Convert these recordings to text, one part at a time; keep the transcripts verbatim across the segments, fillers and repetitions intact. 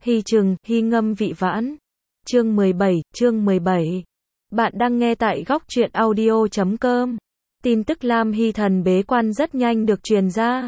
Hy trừng, hy ngâm vị vãn. Chương mười bảy, chương mười bảy. Bạn đang nghe tại góc truyện audio chấm com. Tin tức Lam Hy Thần bế quan rất nhanh được truyền ra.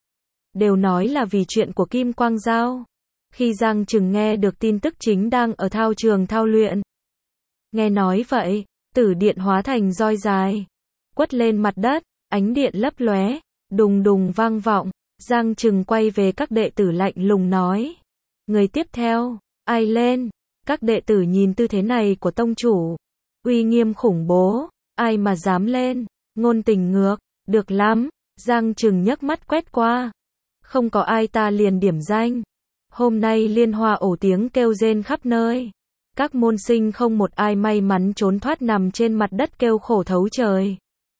Đều nói là vì chuyện của Kim Quang Giao. Khi Giang Trừng nghe được tin tức chính đang ở thao trường thao luyện. Nghe nói vậy, tử điện hóa thành roi dài. Quất lên mặt đất, ánh điện lấp lóe, đùng đùng vang vọng. Giang Trừng quay về các đệ tử lạnh lùng nói. Người tiếp theo, ai lên? Các đệ tử nhìn tư thế này của tông chủ. Uy nghiêm khủng bố, ai mà dám lên? Ngôn Tình ngược, được lắm. Giang Trừng nhấc mắt quét qua. Không có ai ta liền điểm danh. Hôm nay liên hoa ổ tiếng kêu rên khắp nơi. Các môn sinh không một ai may mắn trốn thoát nằm trên mặt đất kêu khổ thấu trời.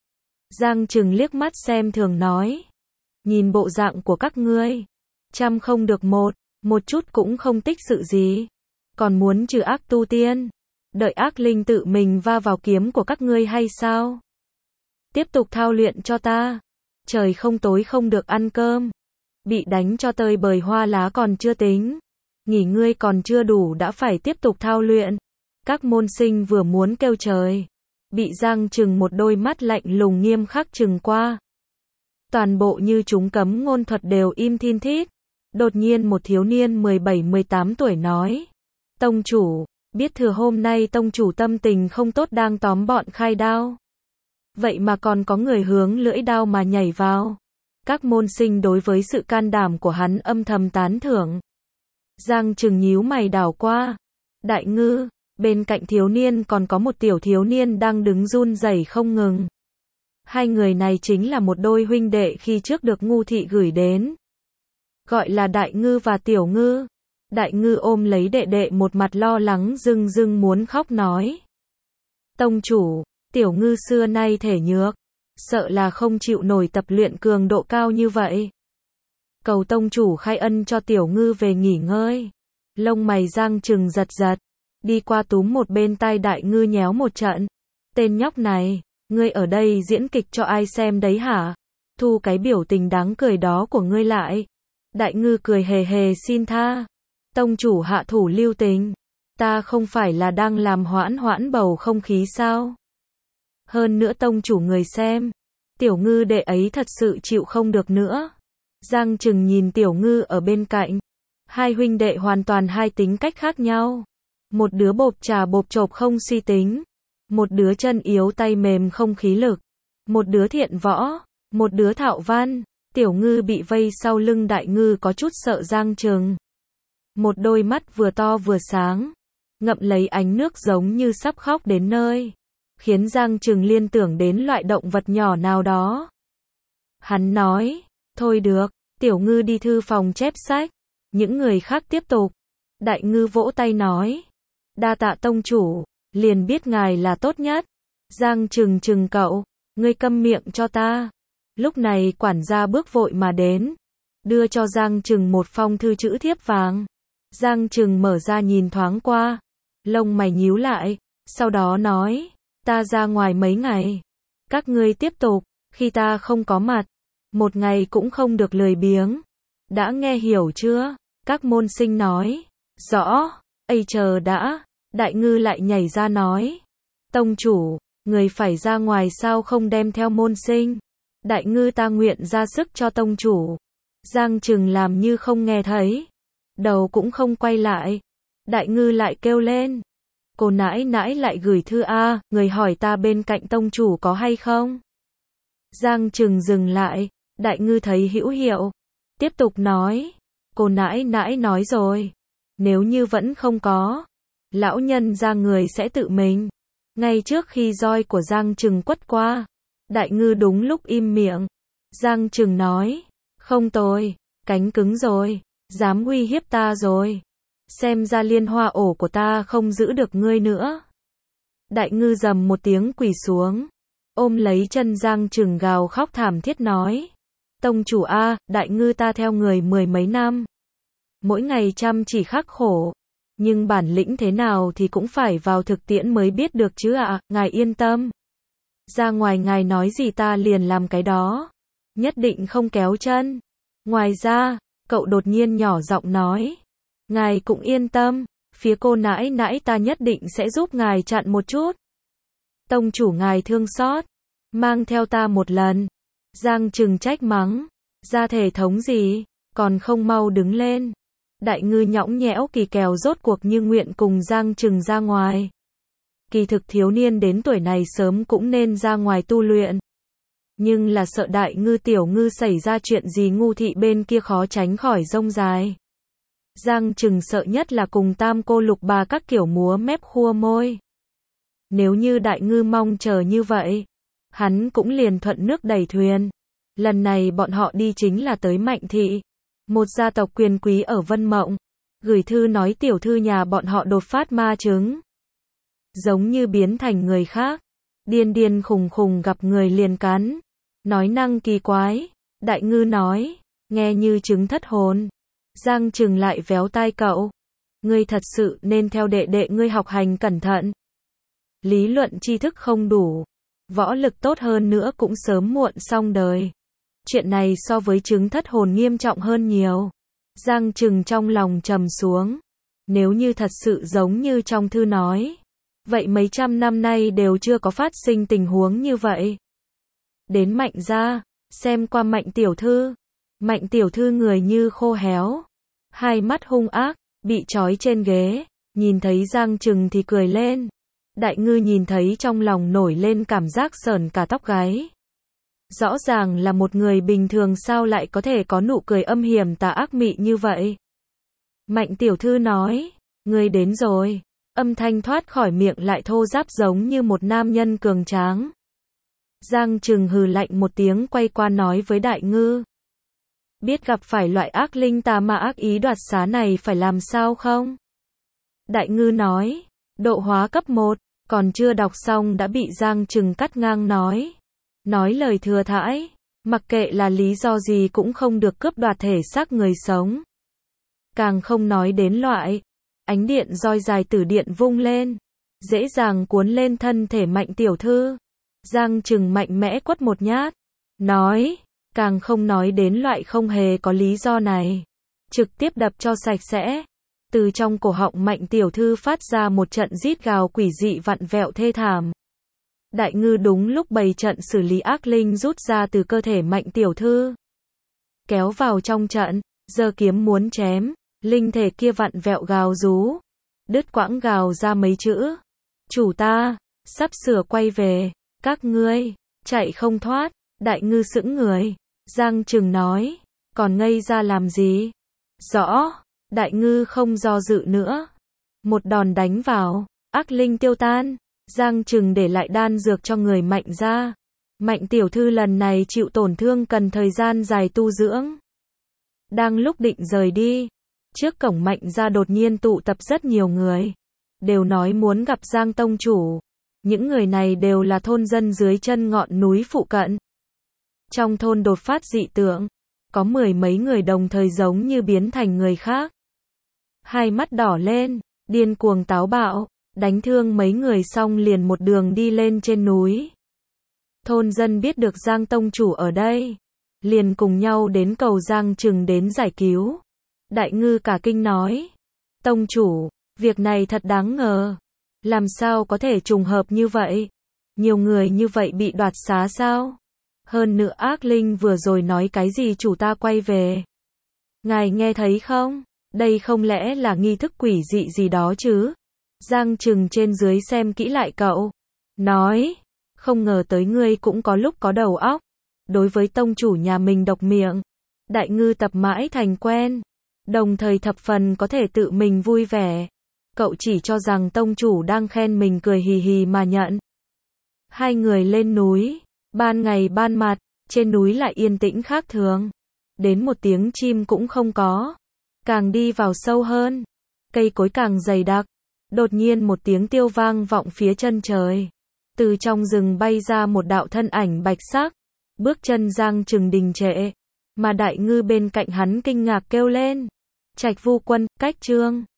Giang Trừng liếc mắt xem thường nói. Nhìn bộ dạng của các ngươi. Trăm không được một, một chút cũng không tích sự gì. Còn muốn trừ ác tu tiên. Đợi ác linh tự mình va vào kiếm của các ngươi hay sao? Tiếp tục thao luyện cho ta. Trời không tối không được ăn cơm. Bị đánh cho tơi bời hoa lá còn chưa tính. Nghỉ ngươi còn chưa đủ đã phải tiếp tục thao luyện. Các môn sinh vừa muốn kêu trời. Bị Giang Trừng một đôi mắt lạnh lùng nghiêm khắc trừng qua. Toàn bộ như chúng cấm ngôn thuật đều im thin thít. Đột nhiên một thiếu niên mười bảy mười tám tuổi nói. Tông chủ, biết thừa hôm nay tông chủ tâm tình không tốt đang tóm bọn khai đao. Vậy mà còn có người hướng lưỡi đao mà nhảy vào. Các môn sinh đối với sự can đảm của hắn âm thầm tán thưởng. Giang Trừng nhíu mày đảo qua. Đại ngư, bên cạnh thiếu niên còn có một tiểu thiếu niên đang đứng run rẩy không ngừng. Hai người này chính là một đôi huynh đệ khi trước được Ngu thị gửi đến. Gọi là Đại Ngư và Tiểu Ngư. Đại Ngư ôm lấy đệ đệ một mặt lo lắng rưng rưng muốn khóc nói. Tông chủ, Tiểu Ngư xưa nay thể nhược. Sợ là không chịu nổi tập luyện cường độ cao như vậy. Cầu tông chủ khai ân cho Tiểu Ngư về nghỉ ngơi. Lông mày Giang Trừng giật giật. Đi qua túm một bên tai Đại Ngư nhéo một trận. Tên nhóc này, ngươi ở đây diễn kịch cho ai xem đấy hả? Thu cái biểu tình đáng cười đó của ngươi lại. Đại Ngư cười hề hề xin tha. Tông chủ hạ thủ lưu tình. Ta không phải là đang làm hoãn hoãn bầu không khí sao? Hơn nữa tông chủ người xem. Tiểu Ngư đệ ấy thật sự chịu không được nữa. Giang Trừng nhìn Tiểu Ngư ở bên cạnh. Hai huynh đệ hoàn toàn hai tính cách khác nhau. Một đứa bộp trà bộp chộp không suy tính. Một đứa chân yếu tay mềm không khí lực. Một đứa thiện võ. Một đứa thạo văn. Tiểu Ngư bị vây sau lưng Đại Ngư có chút sợ Giang Trừng. Một đôi mắt vừa to vừa sáng. Ngậm lấy ánh nước giống như sắp khóc đến nơi. Khiến Giang Trừng liên tưởng đến loại động vật nhỏ nào đó. Hắn nói. Thôi được. Tiểu Ngư đi thư phòng chép sách. Những người khác tiếp tục. Đại Ngư vỗ tay nói. Đa tạ tông chủ. Liền biết ngài là tốt nhất. Giang Trừng trừng cậu. Ngươi câm miệng cho ta. Lúc này quản gia bước vội mà đến. Đưa cho Giang Trừng một phong thư chữ thiếp vàng. Giang Trừng mở ra nhìn thoáng qua. Lông mày nhíu lại. Sau đó nói. Ta ra ngoài mấy ngày. Các ngươi tiếp tục. Khi ta không có mặt. Một ngày cũng không được lười biếng. Đã nghe hiểu chưa? Các môn sinh nói. Rõ. Ây chờ đã. Đại Ngư lại nhảy ra nói. Tông chủ. Người phải ra ngoài sao không đem theo môn sinh. Đại Ngư ta nguyện ra sức cho tông chủ. Giang Trừng làm như không nghe thấy. Đầu cũng không quay lại. Đại Ngư lại kêu lên. Cô nãi nãi lại gửi thư a, người hỏi ta bên cạnh tông chủ có hay không? Giang Trừng dừng lại. Đại Ngư thấy hữu hiệu. Tiếp tục nói. Cô nãi nãi nói rồi. Nếu như vẫn không có. Lão nhân ra người sẽ tự mình. Ngay trước khi roi của Giang Trừng quất qua. Đại Ngư đúng lúc im miệng. Giang Trừng nói. Không tôi. Cánh cứng rồi. Dám uy hiếp ta rồi. Xem ra liên hoa ổ của ta không giữ được ngươi nữa. Đại Ngư rầm một tiếng quỳ xuống. Ôm lấy chân Giang Trừng gào khóc thảm thiết nói. Tông chủ a, Đại Ngư ta theo người mười mấy năm. Mỗi ngày chăm chỉ khắc khổ. Nhưng bản lĩnh thế nào thì cũng phải vào thực tiễn mới biết được chứ ạ, à, ngài yên tâm. Ra ngoài ngài nói gì ta liền làm cái đó. Nhất định không kéo chân. Ngoài ra, cậu đột nhiên nhỏ giọng nói. Ngài cũng yên tâm, phía cô nãi nãi ta nhất định sẽ giúp ngài chặn một chút. Tông chủ ngài thương xót, mang theo ta một lần. Giang Trừng trách mắng, ra thể thống gì, còn không mau đứng lên. Đại ngư nhõng nhẽo kỳ kèo rốt cuộc như nguyện cùng Giang Trừng ra ngoài. Kỳ thực thiếu niên đến tuổi này sớm cũng nên ra ngoài tu luyện. Nhưng là sợ đại ngư tiểu ngư xảy ra chuyện gì ngu thị bên kia khó tránh khỏi rông dài. Giang Trừng sợ nhất là cùng tam cô lục bà các kiểu múa mép khua môi. Nếu như đại ngư mong chờ như vậy, hắn cũng liền thuận nước đẩy thuyền. Lần này bọn họ đi chính là tới Mạnh Thị, một gia tộc quyền quý ở Vân Mộng. Gửi thư nói tiểu thư nhà bọn họ đột phát ma chứng. Giống như biến thành người khác. Điên điên khùng khùng gặp người liền cắn. Nói năng kỳ quái. Đại ngư nói, nghe như chứng thất hồn. Giang Trừng lại véo tai cậu. Ngươi thật sự nên theo đệ đệ ngươi học hành cẩn thận. Lý luận tri thức không đủ. Võ lực tốt hơn nữa cũng sớm muộn xong đời. Chuyện này so với chứng thất hồn nghiêm trọng hơn nhiều. Giang Trừng trong lòng trầm xuống. Nếu như thật sự giống như trong thư nói, vậy mấy trăm năm nay đều chưa có phát sinh tình huống như vậy. Đến Mạnh gia, xem qua Mạnh tiểu thư. Mạnh tiểu thư người như khô héo, hai mắt hung ác, bị trói trên ghế, nhìn thấy Giang Trừng thì cười lên. Đại ngư nhìn thấy trong lòng nổi lên cảm giác sởn cả tóc gáy. Rõ ràng là một người bình thường sao lại có thể có nụ cười âm hiểm tà ác mị như vậy. Mạnh tiểu thư nói, ngươi đến rồi. Âm thanh thoát khỏi miệng lại thô ráp giống như một nam nhân cường tráng. Giang Trừng hừ lạnh một tiếng quay qua nói với đại ngư. Biết gặp phải loại ác linh tà ma ác ý đoạt xá này phải làm sao không? Đại ngư nói, độ hóa cấp một, còn chưa đọc xong đã bị Giang Trừng cắt ngang nói. Nói lời thừa thãi, mặc kệ là lý do gì cũng không được cướp đoạt thể xác người sống. Càng không nói đến loại, ánh điện roi dài tử điện vung lên, dễ dàng cuốn lên thân thể Mạnh tiểu thư. Giang Trừng mạnh mẽ quất một nhát, nói, càng không nói đến loại không hề có lý do này, trực tiếp đập cho sạch sẽ. Từ trong cổ họng Mạnh tiểu thư phát ra một trận rít gào quỷ dị vặn vẹo thê thảm. Đại ngư đúng lúc bày trận xử lý ác linh rút ra từ cơ thể Mạnh tiểu thư, kéo vào trong trận, giơ kiếm muốn chém, linh thể kia vặn vẹo gào rú, đứt quãng gào ra mấy chữ: chủ ta sắp sửa quay về, các ngươi chạy không thoát. Đại ngư sững người. Giang Trừng nói, còn ngây ra làm gì? Rõ. Đại ngư không do dự nữa, một đòn đánh vào, ác linh tiêu tan. Giang Trừng để lại đan dược cho người Mạnh gia. Mạnh tiểu thư lần này chịu tổn thương cần thời gian dài tu dưỡng. Đang lúc định rời đi, trước cổng Mạnh gia đột nhiên tụ tập rất nhiều người, đều nói muốn gặp Giang tông chủ. Những người này đều là thôn dân dưới chân ngọn núi phụ cận. Trong thôn đột phát dị tượng, có mười mấy người đồng thời giống như biến thành người khác. Hai mắt đỏ lên, điên cuồng táo bạo, đánh thương mấy người xong liền một đường đi lên trên núi. Thôn dân biết được Giang tông chủ ở đây, liền cùng nhau đến cầu Giang Trừng đến giải cứu. Đại ngư cả kinh nói, tông chủ, việc này thật đáng ngờ. Làm sao có thể trùng hợp như vậy? Nhiều người như vậy bị đoạt xá sao? Hơn nữa ác linh vừa rồi nói cái gì chủ ta quay về? Ngài nghe thấy không? Đây không lẽ là nghi thức quỷ dị gì đó chứ? Giang Trừng trên dưới xem kỹ lại cậu. Nói, không ngờ tới ngươi cũng có lúc có đầu óc. Đối với tông chủ nhà mình độc miệng, đại ngư tập mãi thành quen. Đồng thời thập phần có thể tự mình vui vẻ. Cậu chỉ cho rằng tông chủ đang khen mình cười hì hì mà nhận. Hai người lên núi, ban ngày ban mặt, trên núi lại yên tĩnh khác thường. Đến một tiếng chim cũng không có. Càng đi vào sâu hơn, cây cối càng dày đặc. Đột nhiên một tiếng tiêu vang vọng phía chân trời. Từ trong rừng bay ra một đạo thân ảnh bạch sắc. Bước chân Giang Trừng đình trệ, mà đại ngư bên cạnh hắn kinh ngạc kêu lên. Trạch Vu Quân, Cách Trương.